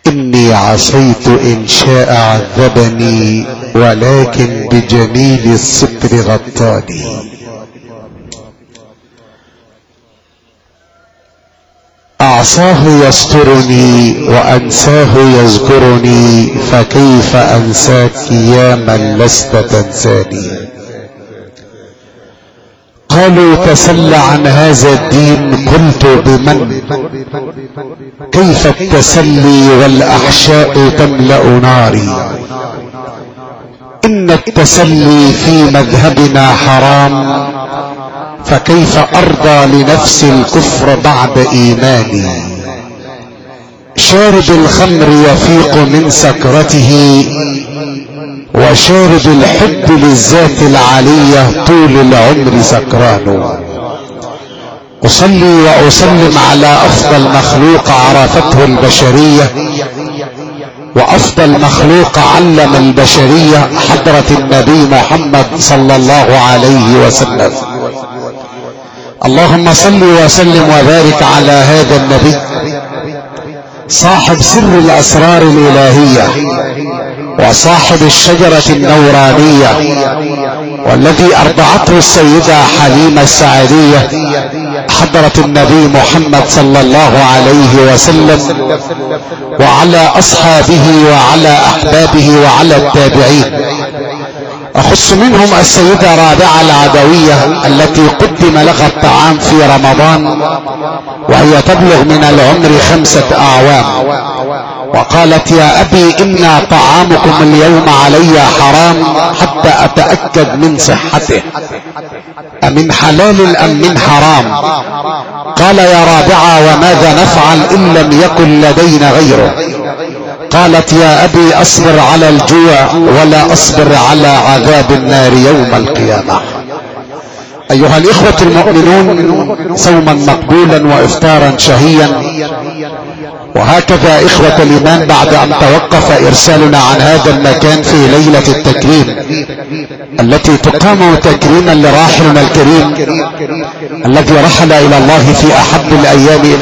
إني عصيت إن شاء عذبني، ولكن بجميل الستر غطاني. أعصاه يسترني وأنساه يذكرني، فكيف أنساك يا من لست تنساني. قالوا تسل عن هذا الدين، قلت بمن؟ كيف التسلي والأحشاء تملأ ناري. إن التسلي في مذهبنا حرام، فكيف أرضى لنفسي الكفر بعد إيماني. شارب الخمر يفيق من سكرته، وشارب الحب للذات العلية طول العمر سكران. أصلي وأسلم على أفضل مخلوق عرفته البشرية، وأفضل مخلوق علم البشرية، حضرة النبي محمد صلى الله عليه وسلم. اللهم صل وسلم وبارك على هذا النبي صاحب سر الأسرار الإلهية، وصاحب الشجرة النورانية، والذي أرضعته السيدة حليمة السعدية، حضرة النبي محمد صلى الله عليه وسلم، وعلى أصحابه وعلى أحبابه وعلى التابعين. أخص منهم السيدة رابعة العدوية التي قدم لها الطعام في رمضان وهي تبلغ من العمر 5 أعوام، وقالت يا أبي إن طعامكم اليوم علي حرام حتى أتأكد من صحته، أمن حلال أم من حرام؟ قال يا رابعة وماذا نفعل إن لم يكن لدينا غيره؟ قالت يا أبي أصبر على الجوع ولا أصبر على عذاب النار يوم القيامة. أيها الإخوة المؤمنون، صوما مقبولا وإفطارا شهيا. وهكذا إخوة الإيمان، بعد أن توقف إرسالنا عن هذا المكان في ليلة التكريم التي تقام تكريما لراحلنا الكريم الذي رحل إلى الله في أحب الأيام،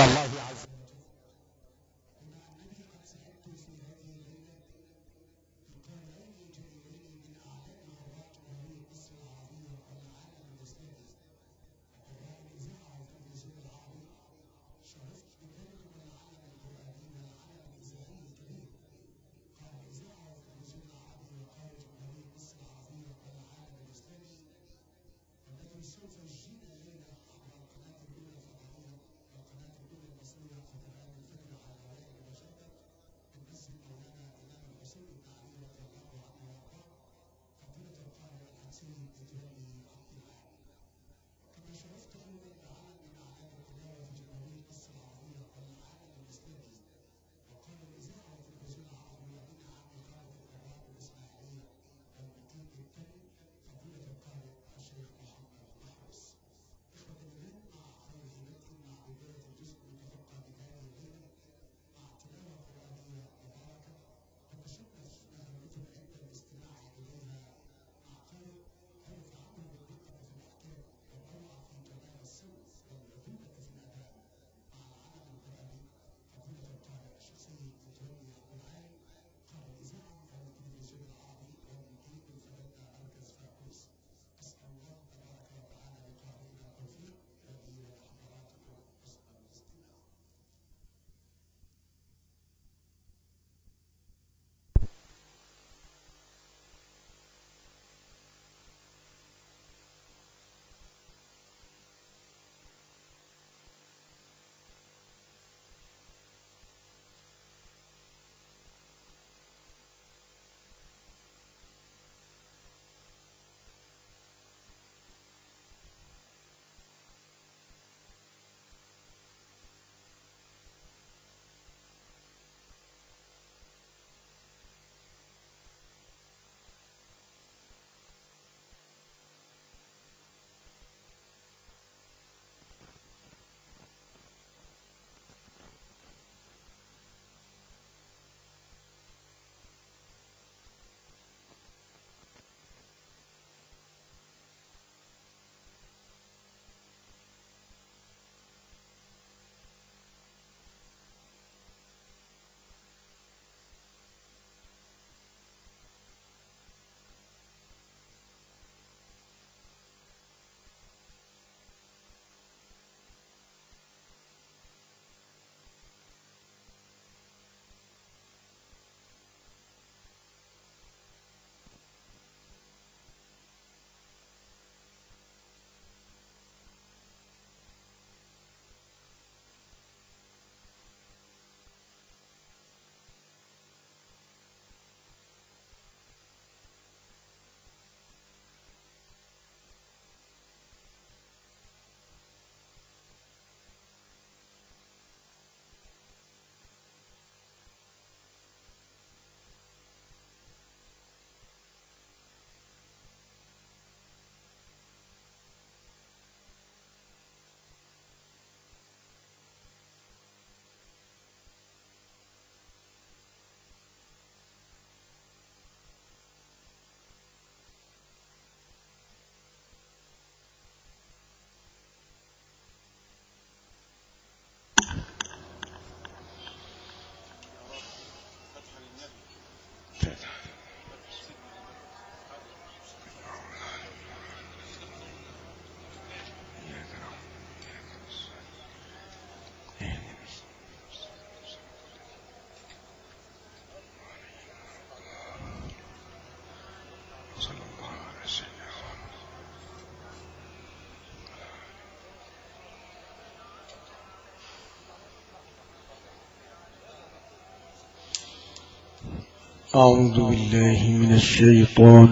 أعوذ بالله من الشيطان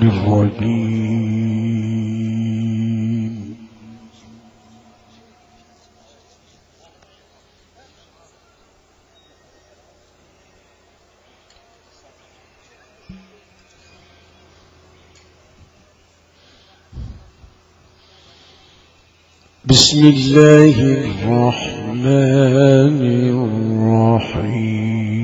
الرجيم. بسم الله الرحمن الرحيم.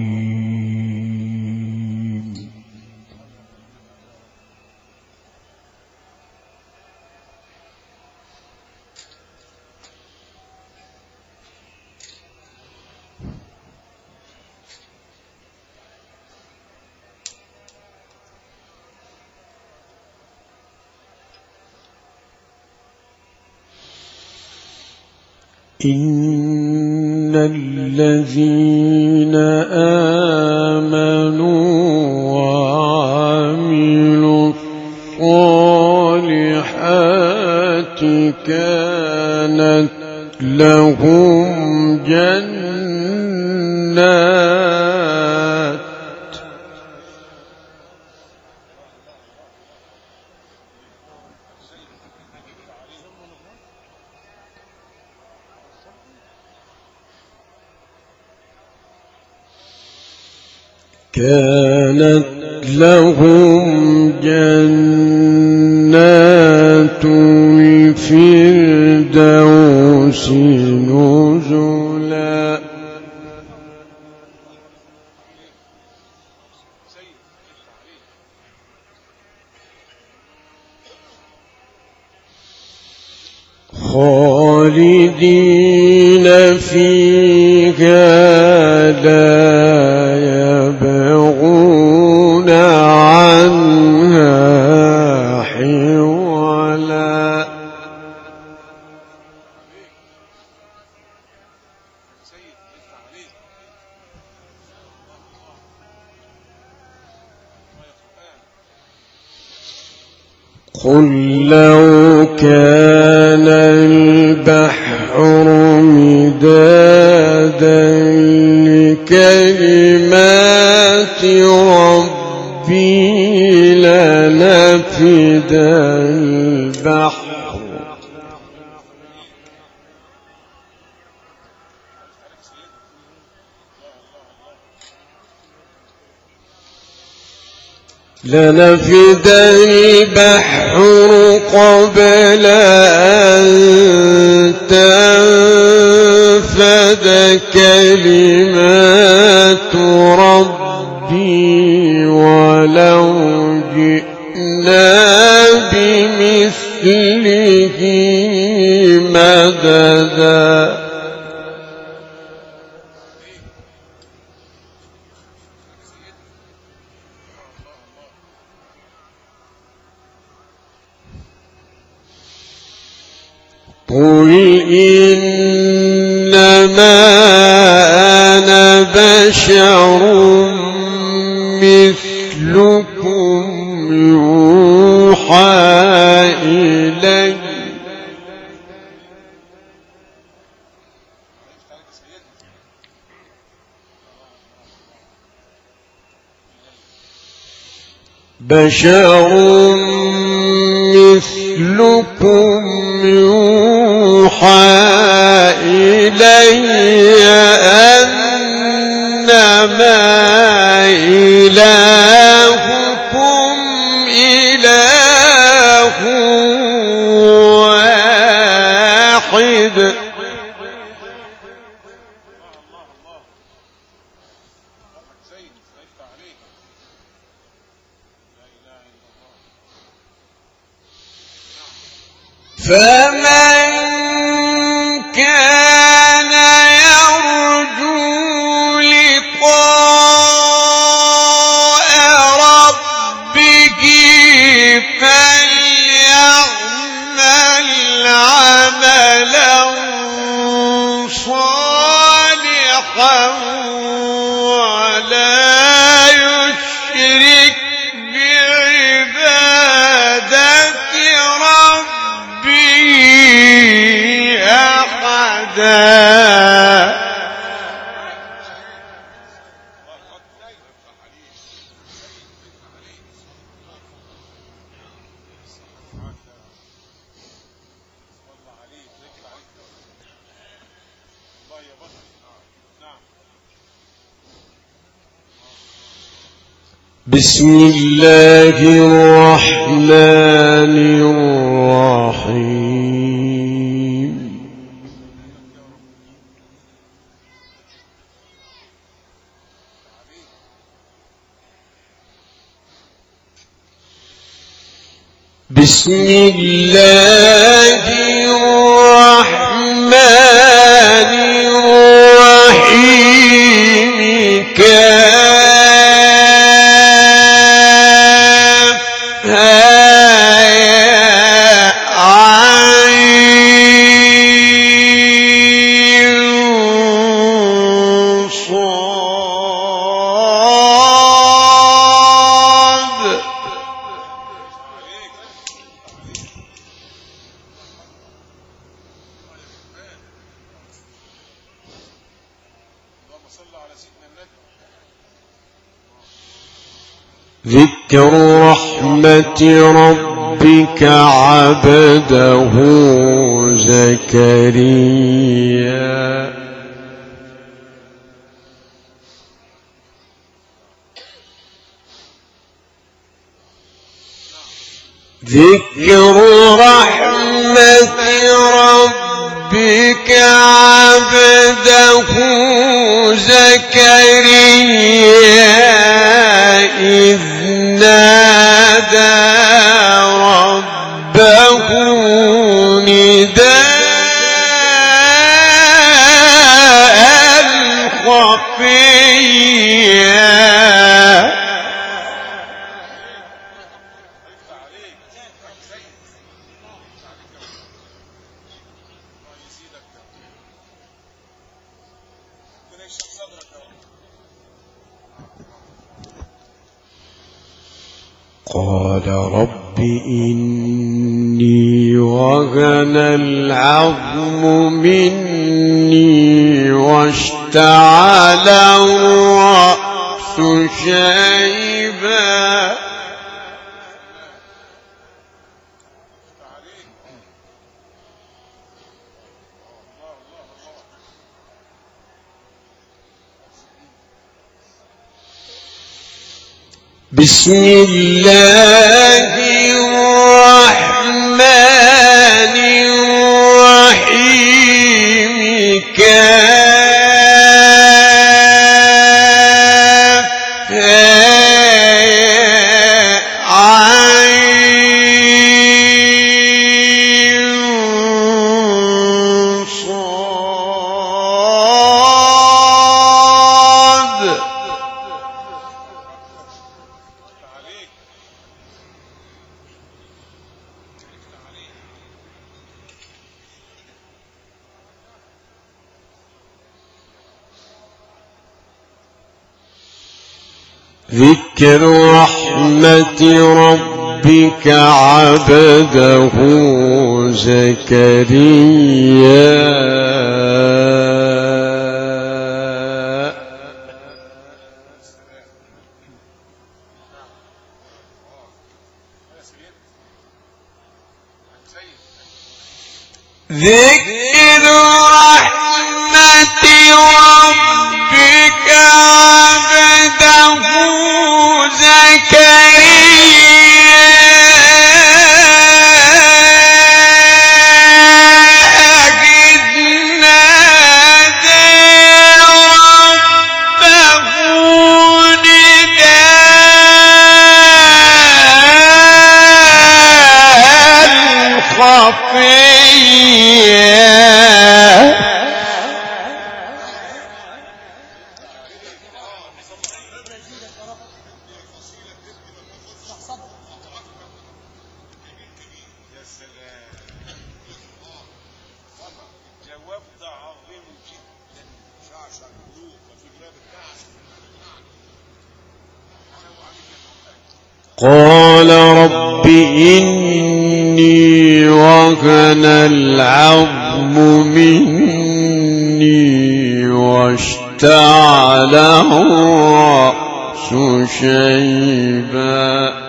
إن الذين آمنوا وعملوا الصالحات كانت لهم جنات الفردوس نزلا. خالدين فيها لا يبغون عنها حولا. قل لو كان البحر مدادا لكلمات ربي لنفد البحر قبل أن تنفد كلمات ربي ولو جئنا بمثله مددا. قل إنما أنا بشر مثلكم يوحى إلي أنما إلهكم إله واحد. فمن كان يرجو لقاء ربه فليعمل عملا صالحا ولا يشرك بعبادة ربه أحدا. بسم الله الرحمن الرحيم بسم الله الرحمن الرحيم ذكر رحمة ربك عبده زكريا ذكر رحمة ربك عبده زكريا إذ نادى ربه نداء خفيا قال رب إني وهن العظم مني واشتعل الرأس شيبا بسم الله الرحمن الرحيم ذكر رحمة ربك عبده زكريا ذكر رحمة ربك عبده قال رب إني وهن العظم مني واشتعل الرأس شيبا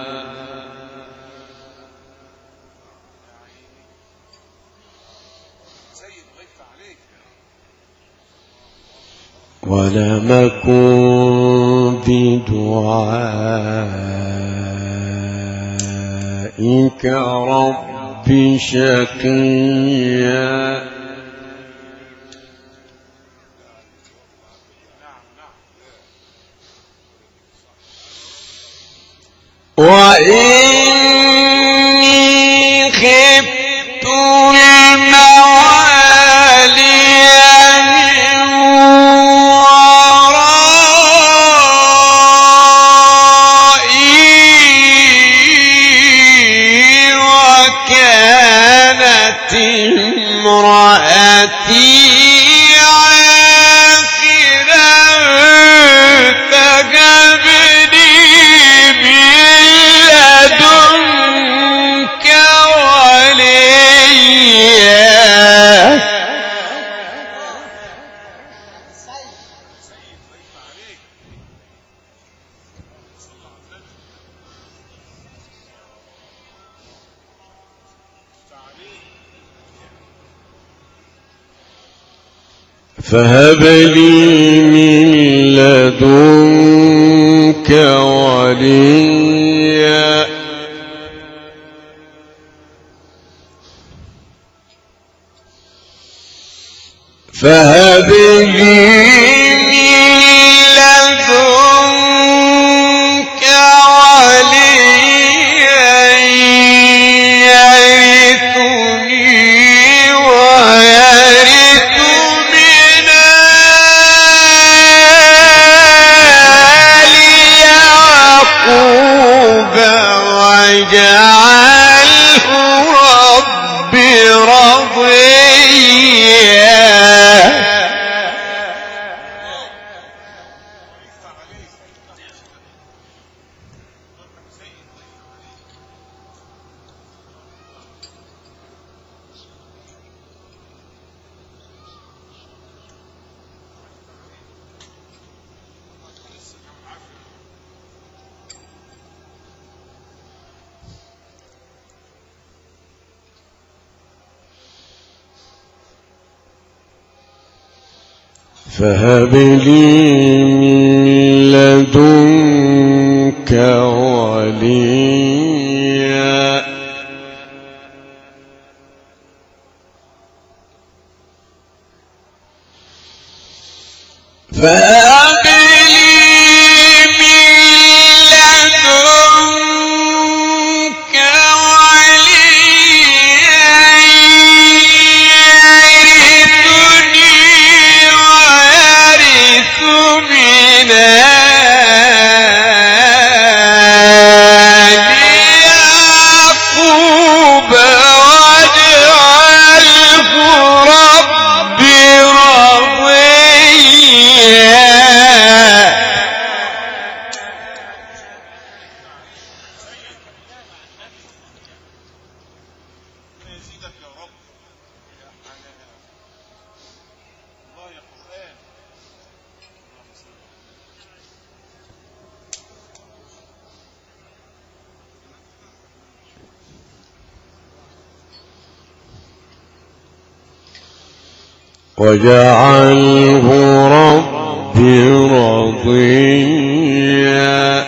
ولم أكن بدعائك رب شقيا وإني خفت الموالي من ورائي وكانت امرأتي فهب لي من لدنك وليا فهب لي فهب لي من لدنك وليا فهب لي من لدنك واجعله ربي رضيا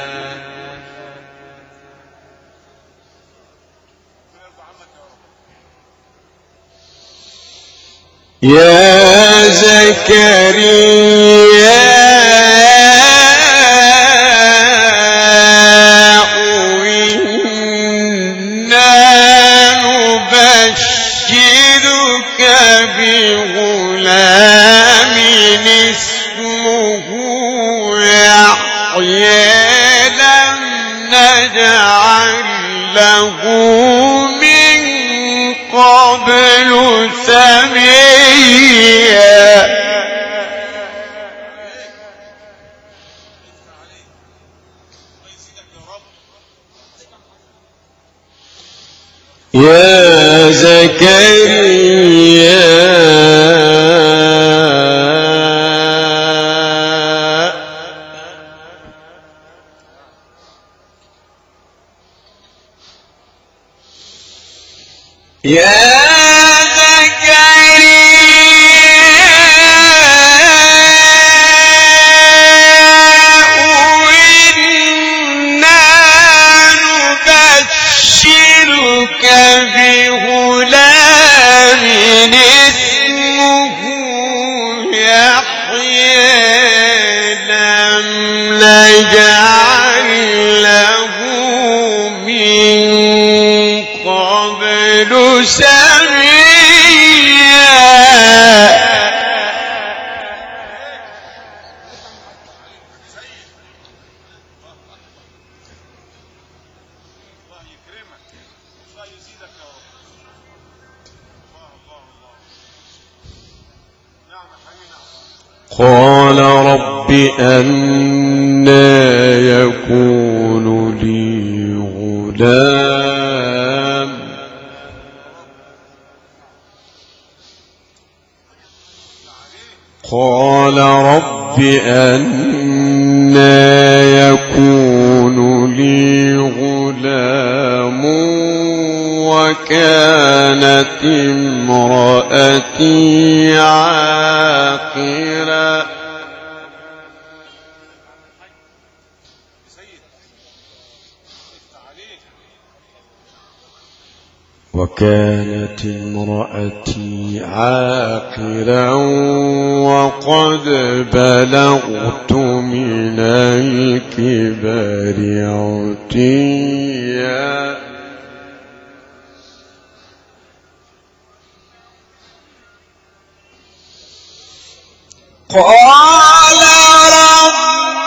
يا زكريا بغلام اسمه يحيى لم نجعل له من قبل سميا يا زكريا قال رب أنى يكون لي غلام قال رب أنى يكون لي غلام وكانت امرأتي عاقرا وقد بلغت من الكبر عتيا قال رب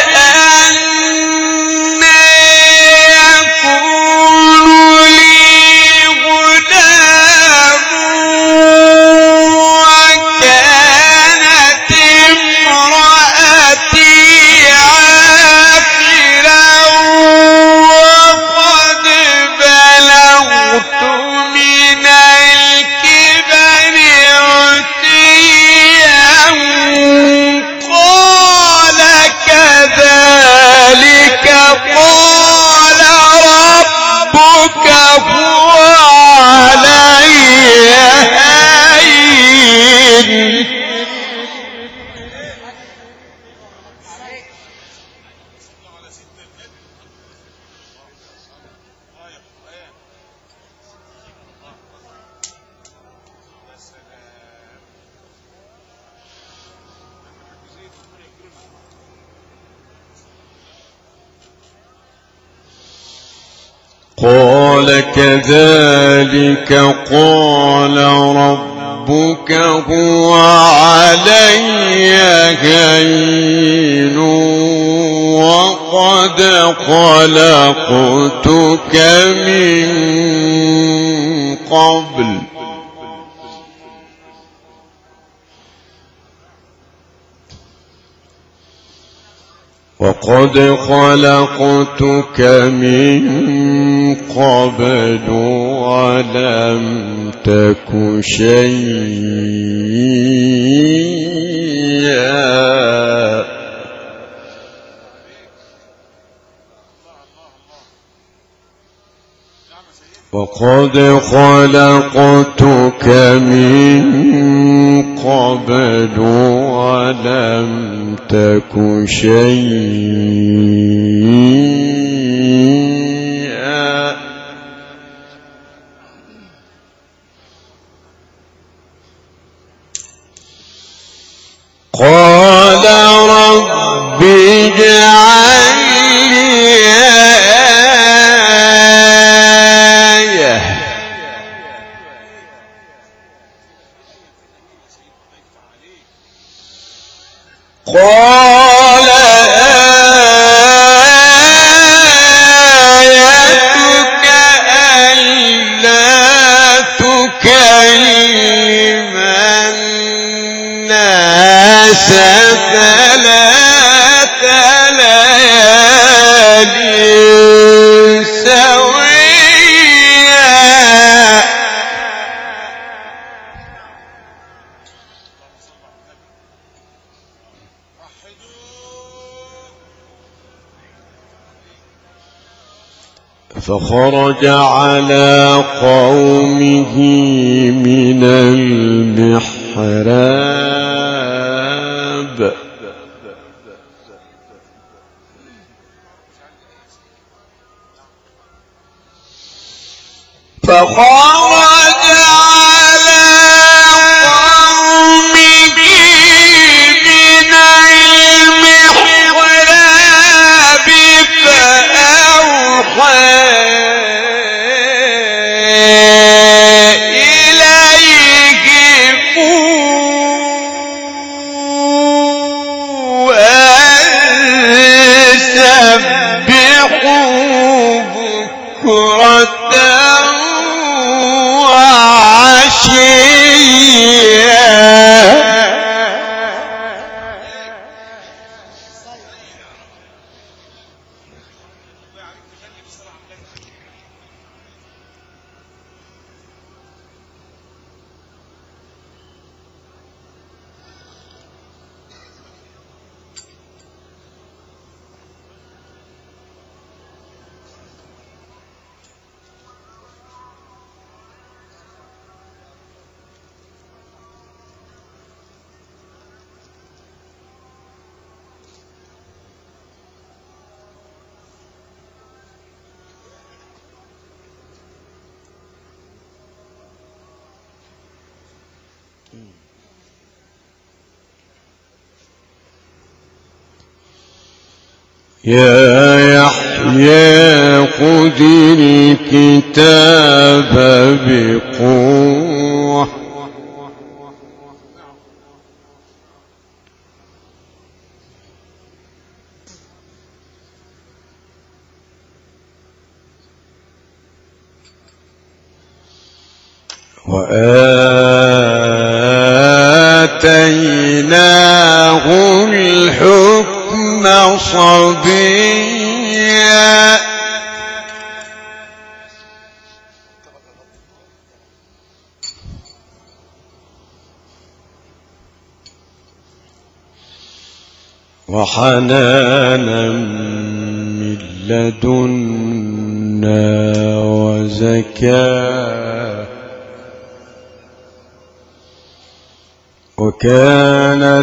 أنى يكون لي غلام وكانت امرأتي عاقرا وقد بلغت من الكبر عتيا قال كذلك قال ربك هو علي هين قال كذلك قال ربك هو علي هين وقد خلقتك من قبل ولم تك شيئا وقد خلقتك من قبل ولم تك شيئا قال رب اجعل لي آية قال آيتك ألا تكلم الناس ثلاث ليال سويا فخرج على قومه من المحراب بكرة يا يحيى خذ الكتاب بقوة وآتيناه الحكم صبيا وحنانا من لدنا وزكاة وكان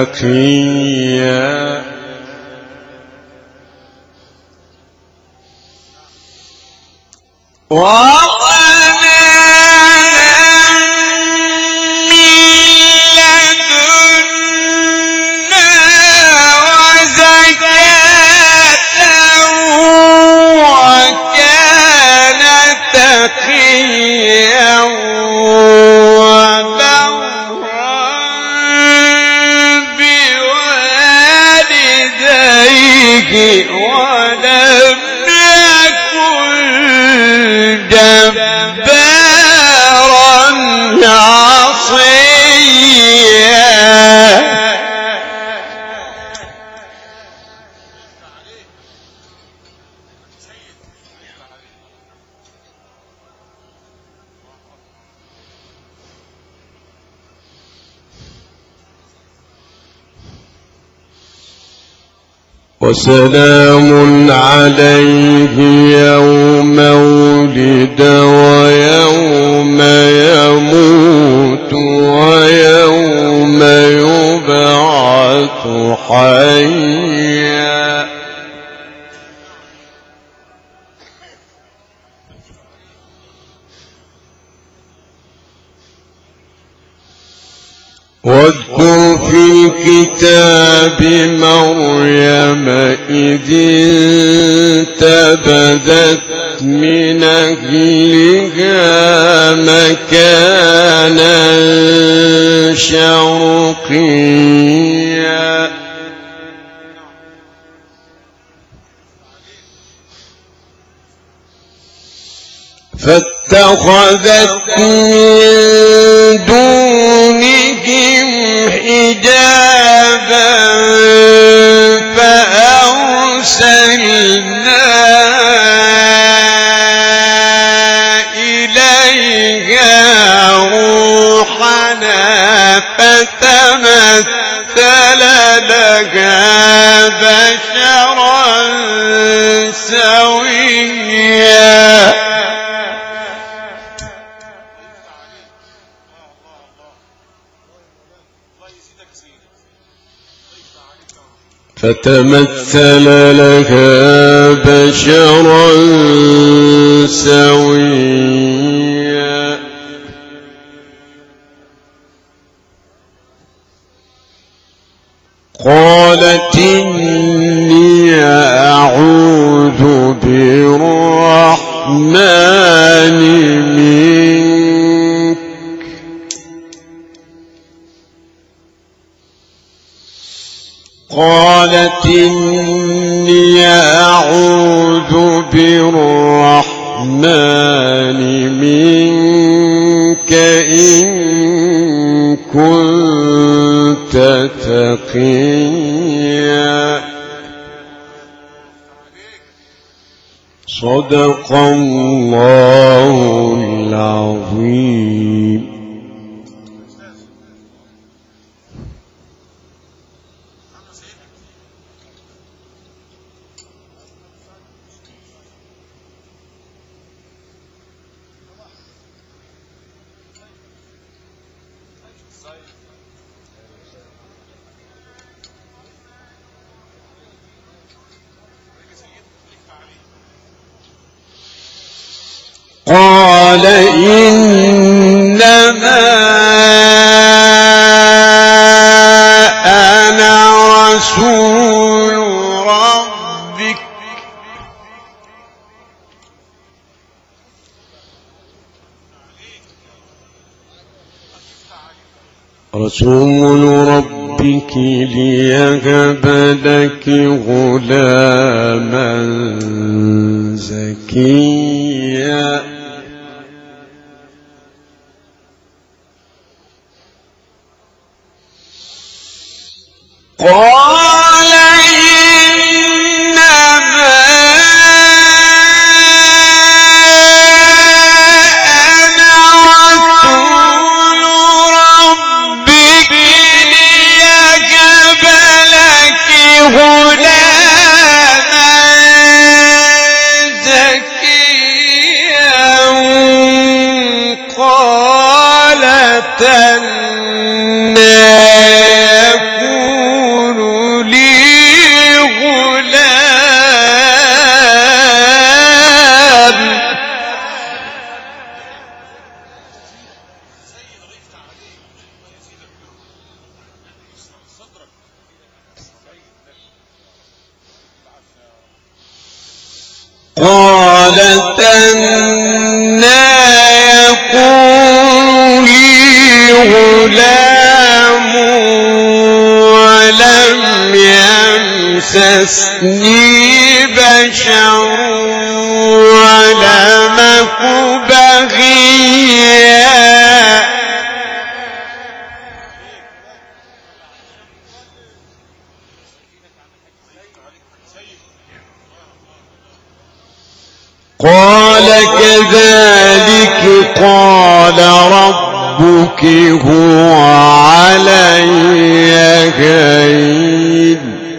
تقيا ولم يكن جبارا عصيا وسلام عليه يوم ولد ويوم يموت ويوم يبعث حيا واذكر في الكتاب مريم إذ انتبذت من أهلها مكانا شرقيا فاتخذت من دونهم حجابا فأرسلنا إليها روحنا فتمثل لها بشرا سويا فتمثل لها بشرا سويا قالت إني أعوذ بالرحمن منك قالت إني أعوذ بالرحمن منك إن كنت تقيا صدق الله العظيم. قال إنما أنا رسول ربك ليهب لك غلاما زكيا. قال إنما أنا رسول ربك ليهب لك غلاما زكيا. قالت أنى يكون لي غلام ولم يمسسني بشر ولم أك بغيا. قال كذلك قال ربك هو علي هين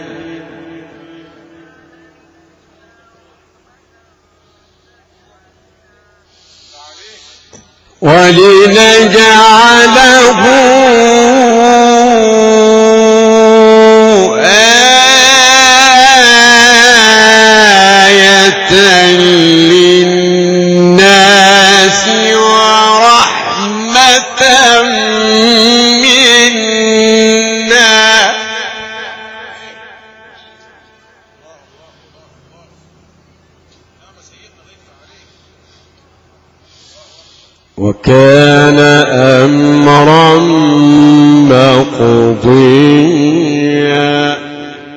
ولنجعله آية للناس ورحمة منا. وكان أمرا مقضيا.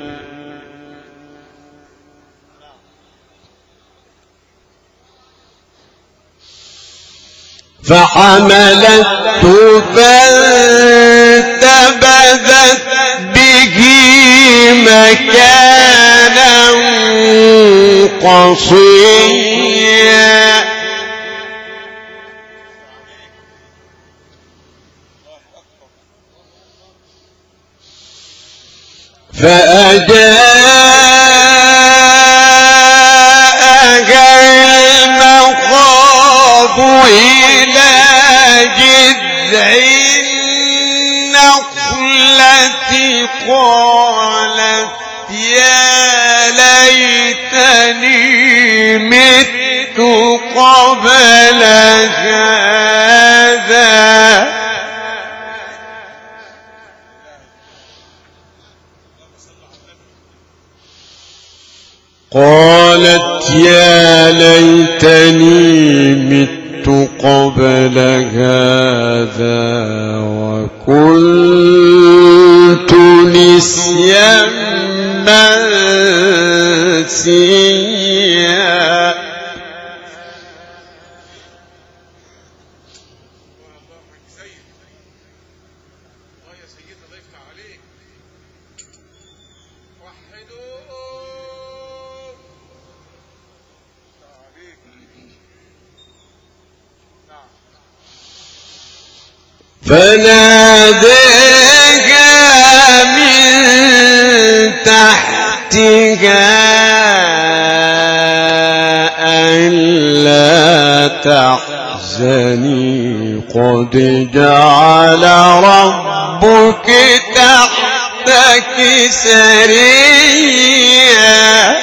فحملته فانتبذت به مكانا قصيا. فأجاءها المخاض إلى جذع النخلة قالت يا ليتني مت قبل هذا قالت يا ليتني مت قبل هذا وكنت نسيا منسيا. فناداها من تحتها ألا تحزني قد جعل ربك تحتك سريا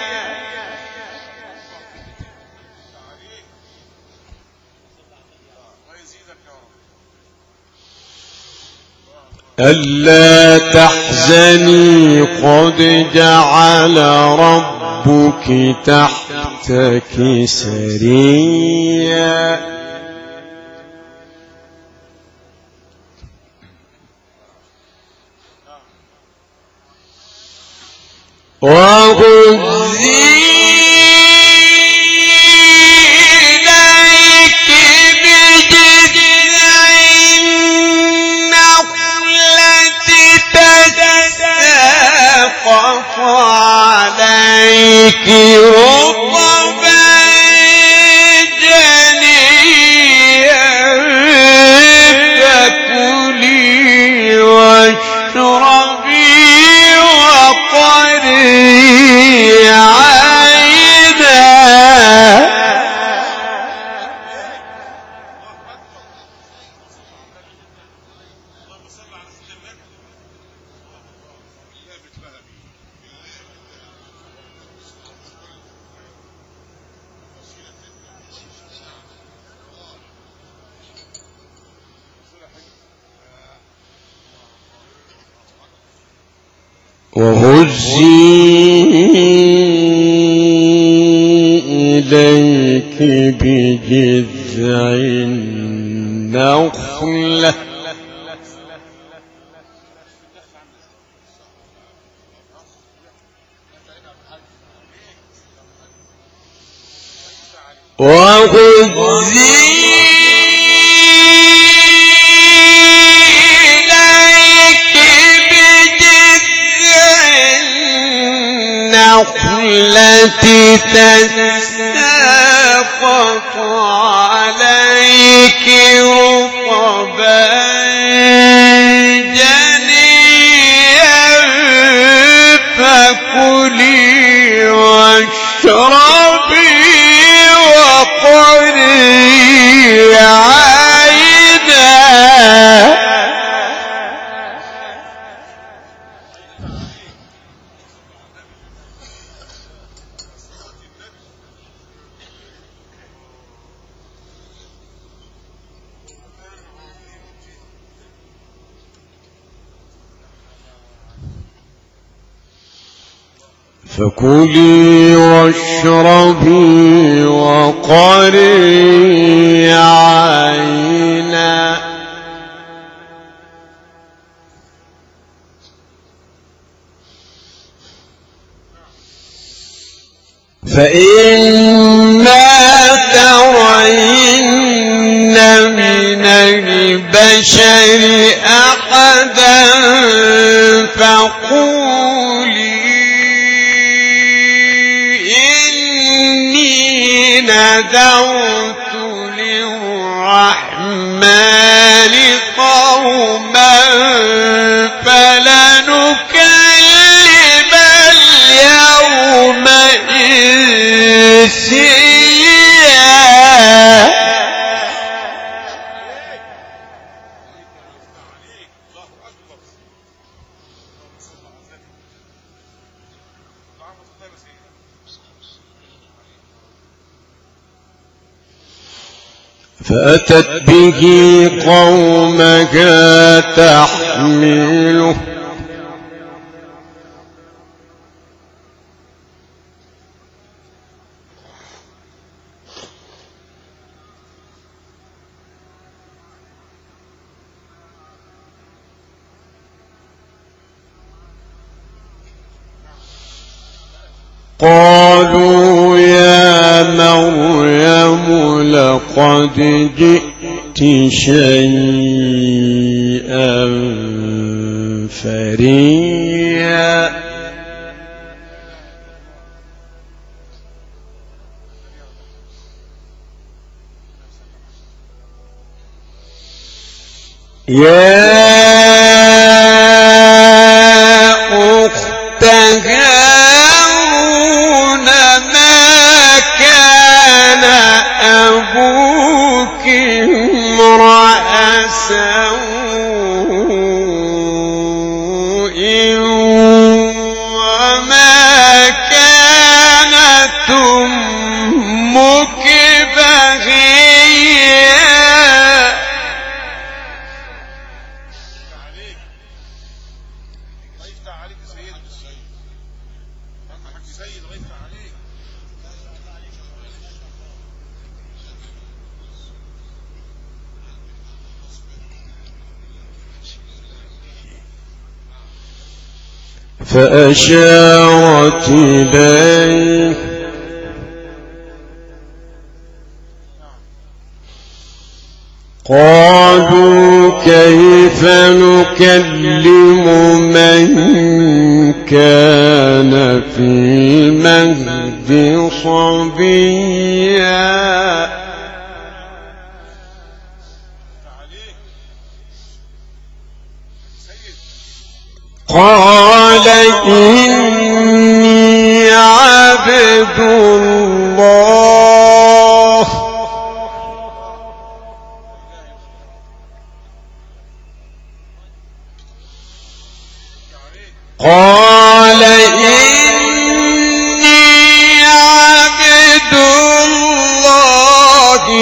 ألا تحزني قد جعل ربك تحتك سريا وهزي تساقط عليك رطبا جنيا فكلي واشربي وقري عينا وهزي إليك بجذع النخلة وهزي التي تساقط عليك رطبا جنيا فكلي واشربي وقري عينا فكلي واشربي وقري عينا فإما ترين من البشر أحدا فقولي نذرت للرحمن قوما فلنكلم اليوم إنسيا فأتت به قومها تحمله قالوا يا مريم لقد جئت شيئا فريا يا أخت هارون ما كان أبوك امرأ سوء وما كانت أمك بغيا. فأشارت إليه قالوا كيف نكلم من كان في المهد صبيا. قال إني عبد الله قال إني عبد الله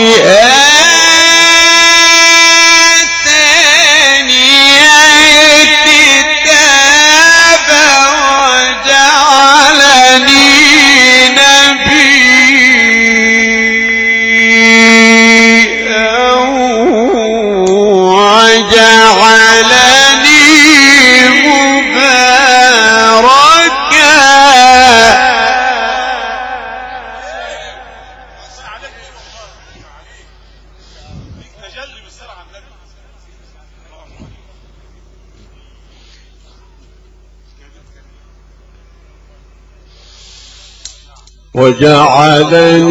وجعلني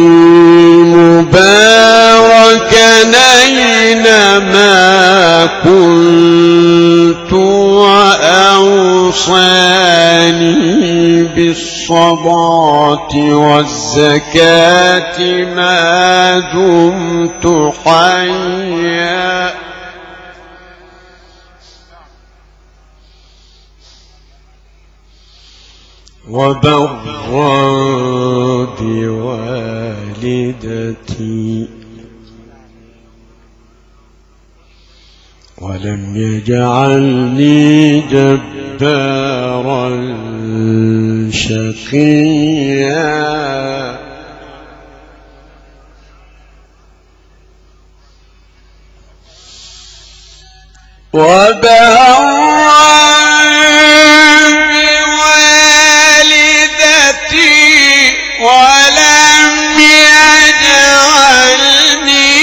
مباركا أينما كنت وأوصاني بالصلاة والزكاة ما دمت حيا وبرا بوالدتي ولم يجعلني جبارا شقيا. وبرا ولم يجعلني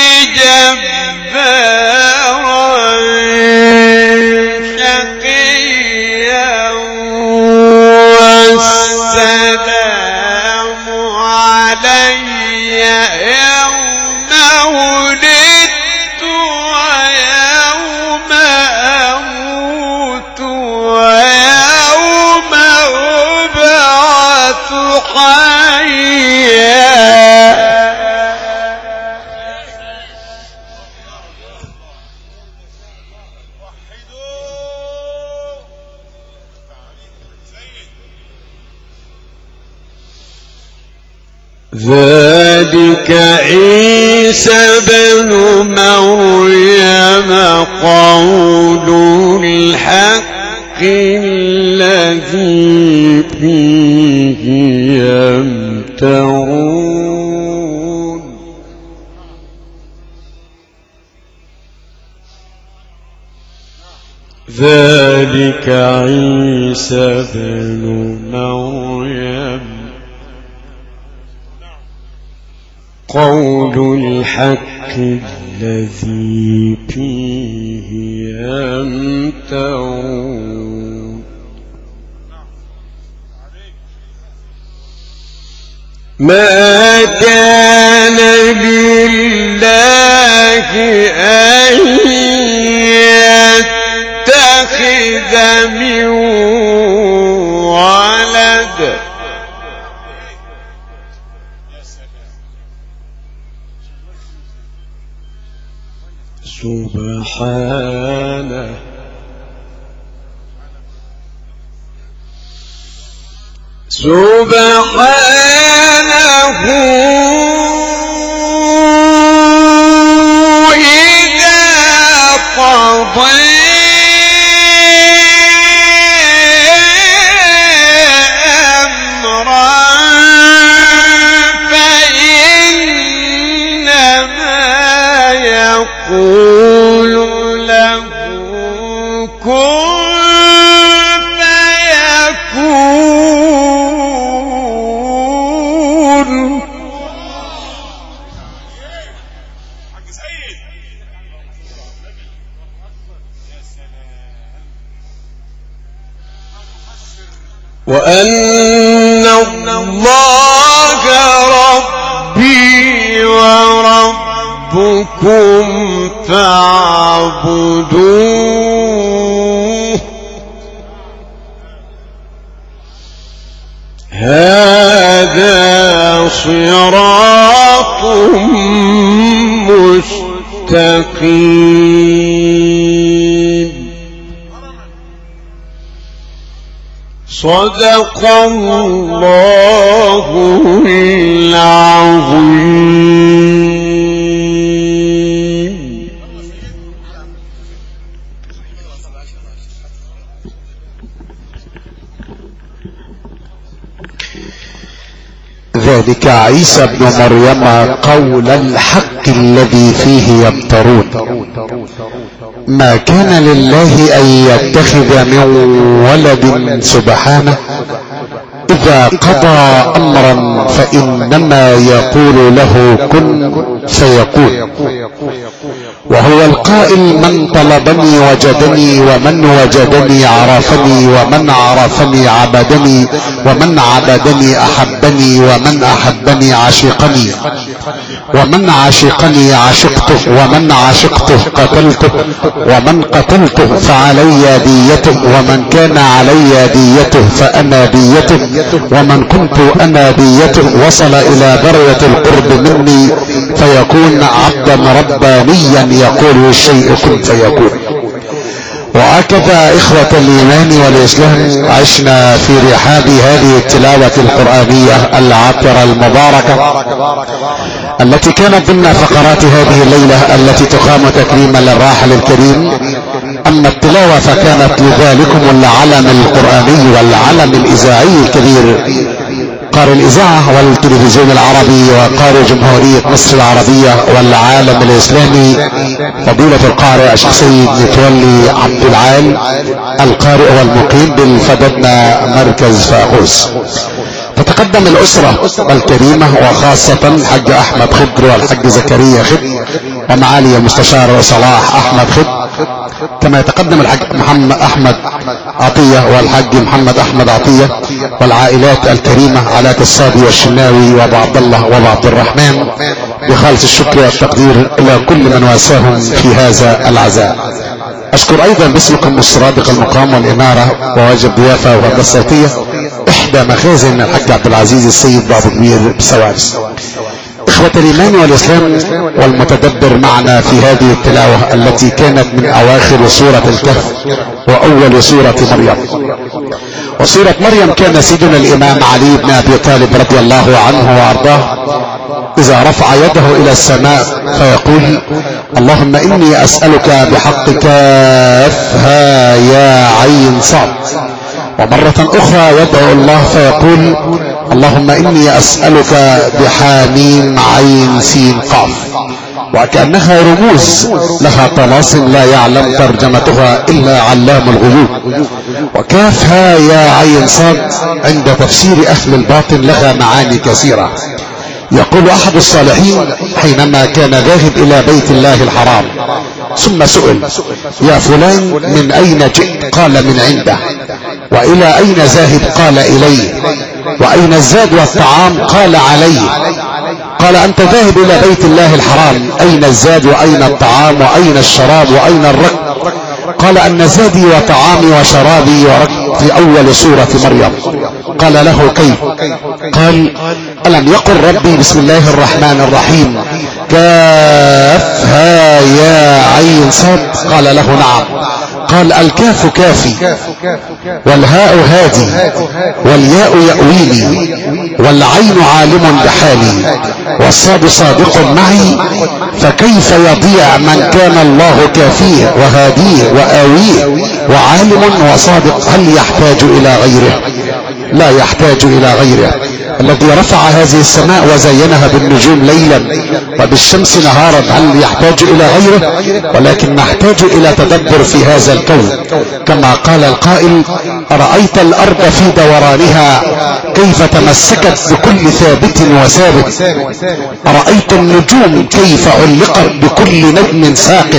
جبارا شقيا. والسلام علي يوم ولدت ويوم أموت ويوم أبعث حيا. ذلك عيسى بن مريم قول الحق الذي فيه يمترون. ذلك عيسى بن مريم قول الحق الذي فيه يمترون. ما كان لله أن من ولد سبحانه إذا قضى أمرا فإنما يقول له كن وأن الله ربي وربكم فاعبدوه هذا صراط مستقيم صدق الله العظيم. ذلك عيسى بن مريم قول الحق الذي فيه يمترون ما كان لله أن يتخذ من ولد سبحانه إذا قضى أمرا فإنما يقول له كن فيكون وهو القائل من طلبني وجدني ومن وجدني عرفني ومن عرفني عبدني ومن عبدني أحبني ومن أحبني عشقني ومن عشقني عشقته ومن عشقته قتلته ومن قتلته فعلي ديته ومن كان علي ديته فأنا ديته ومن كنت أنا ديته وصل إلى درجة القرب مني فيكون عبدا ربانيا يقول الشيء كن فيكون. وهكذا إخوة الإيمان والإسلام عشنا في رحاب هذه التلاوة القرآنية العطرة المباركة التي كانت ضمن فقرات هذه الليلة التي تقام تكريما للراحل الكريم. أما التلاوة فكانت لذلكم العلم القرآني والعلم الإذاعي الكبير قارئ الإذاعة والتلفزيون العربي وقارئ جمهورية مصر العربية والعالم الإسلامي فضيلة القارئ الشيخ سيد متولي عبد العال القارئ والمقيم بالفددنا مركز فاقوس. تتقدم الأسرة الكريمة وخاصة الحاج أحمد خضر والحاج زكريا خضر ومعالي المستشار صلاح أحمد خضر كما يتقدم الحاج محمد أحمد عطية والحاج محمد أحمد عطية والعائلات الكريمة علاء الصادي والشناوي وابو عبد الله وابو عبد الرحمن بخالص الشكر والتقدير إلى كل من واساهم في هذا العزاء. أشكر أيضا باسمكم السرادق المقام والإمارة وواجب ضيافة وغدا الصوتية إحدى مخازن الحاج عبد العزيز السيد بابو كبير بسوارس. إخوة الإيمان والإسلام والمتدبر معنا في هذه التلاوة التي كانت من أواخر سورة الكهف وأول سورة مريم. وسورة مريم كان سيدنا الإمام علي بن أبي طالب رضي الله عنه وأرضاه إذا رفع يده إلى السماء فيقول اللهم إني أسألك بحق كافها يا عين صاد. ومرة أخرى يدعو الله فيقول اللهم إني أسألك بحاميم عين سين قاف. وكأنها رموز لها طلاسم لا يعلم ترجمتها إلا علام الغيوب. وكافها يا عين صاد عند تفسير أهل الباطن لها معاني كثيرة. يقول أحد الصالحين حينما كان ذاهب إلى بيت الله الحرام ثم سئل يا فلان من أين جئت؟ قال من عنده. وإلى أين ذاهب؟ قال إليه. وأين الزاد والطعام؟ قال عليه. قال أنت ذاهب إلى بيت الله الحرام أين الزاد وأين الطعام وأين الشراب وأين الركب؟ قال أن زادي وطعامي وشرابي وركب في أول سورة مريم. قال له كيف؟ قال ألم يقل ربي بسم الله الرحمن الرحيم كافها يا عين صاد؟ قال له نعم. قال الكاف كافي والهاء هادي والياء يأويلي والعين عالم بحالي والصاد صادق معي فكيف يضيع من كان الله كافيه وهاديه وآويه وعالم وصادق؟ هل يحتاج إلى غيره؟ لا يحتاج إلى غيره. الذي رفع هذه السماء وزينها بالنجوم ليلا وبالشمس نهارا هل يحتاج إلى غيره؟ ولكن نحتاج إلى تدبر في هذا الكون. كما قال القائل أرأيت الأرض في دورانها كيف تمسكت بكل ثابت وثابت؟ أرأيت النجوم كيف علقت بكل نجم ساقط؟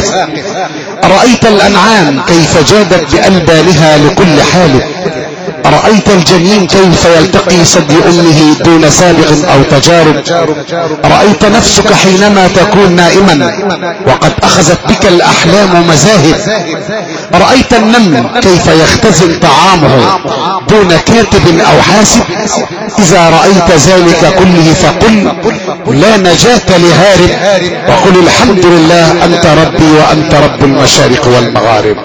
أرأيت الأنعام كيف جادت بألبانها لكل حالك؟ أرأيت الجنين كيف يلتقي ثدي أمه دون سابق أو تجارب؟ رأيت نفسك حينما تكون نائما وقد أخذت بك الأحلام مذاهب؟ رأيت النمل كيف يختزن طعامه دون كاتب أو حاسب؟ إذا رأيت ذلك كله فقل لا نجاة لهارب وقل الحمد لله أنت ربي وأنت رب المشارق والمغارب.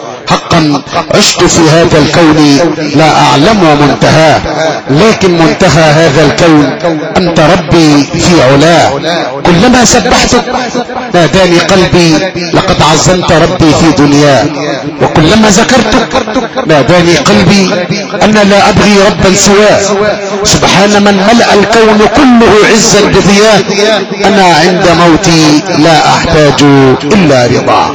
حقا عشت في هذا الكون لا أعلم منتهاه، لكن منتهى هذا الكون أنت ربي في علاه. كلما سبحتك ناداني قلبي لقد عظمت ربي في دنياه، وكلما ذكرتك ناداني قلبي أنا لا أبغي ربا سواه. سبحان من ملأ الكون كله عزا بضياه، أنا عند موتي لا أحتاج إلا رضاه.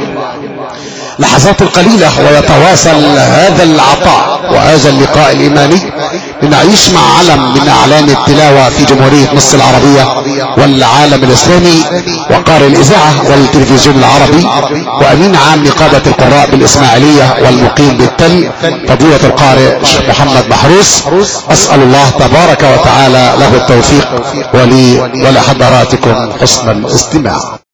لحظات قليلة ويتواصل هذا العطاء وهذا اللقاء الإيماني لنعيش مع علم من أعلام التلاوة في جمهورية مصر العربية والعالم الإسلامي، وقارئ الإذاعة والتلفزيون العربي وأمين عام نقابة القراء بالإسماعيلية والمقيم بالتل فضيلة القارئ الشيخ محمد محروس. أسأل الله تبارك وتعالى له التوفيق ولي ولحضراتكم حسن الاستماع.